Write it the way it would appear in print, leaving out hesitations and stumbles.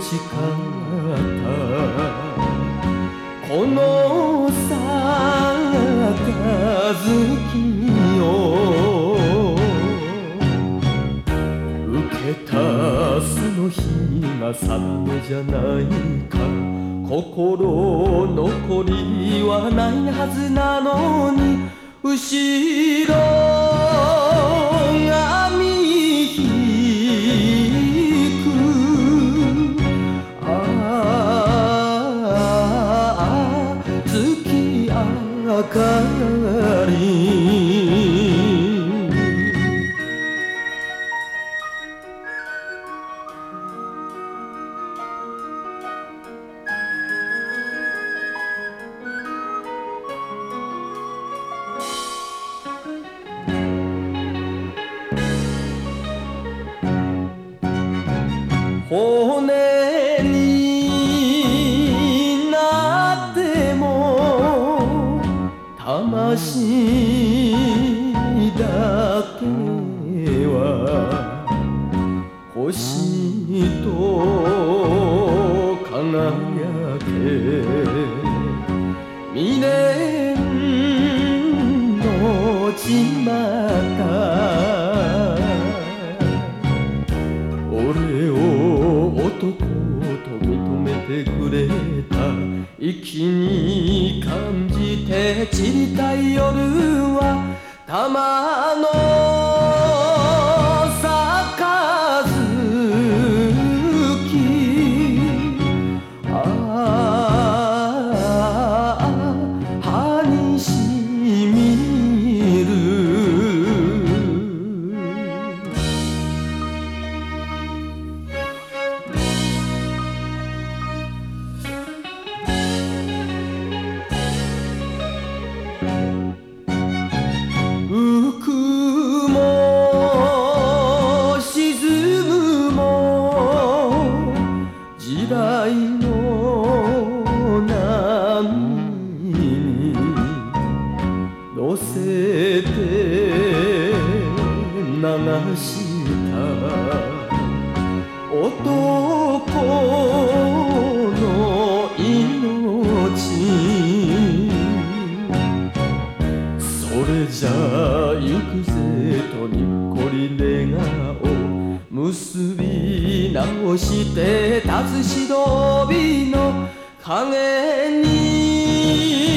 誓ったこの杯を受けたその日が定めじゃないか。心残りはないはずなのに後ろ髪引く月明かり骨になっても魂だけは星と輝け。未練のちまた俺を男と認めてくれた。息に感じて散りたい夜は玉の葉にしみる。浮くも沈むも時代の波に乗せて流した男の命。それじゃ行くぜとにっこり笑顔結び直して辰忍びの影に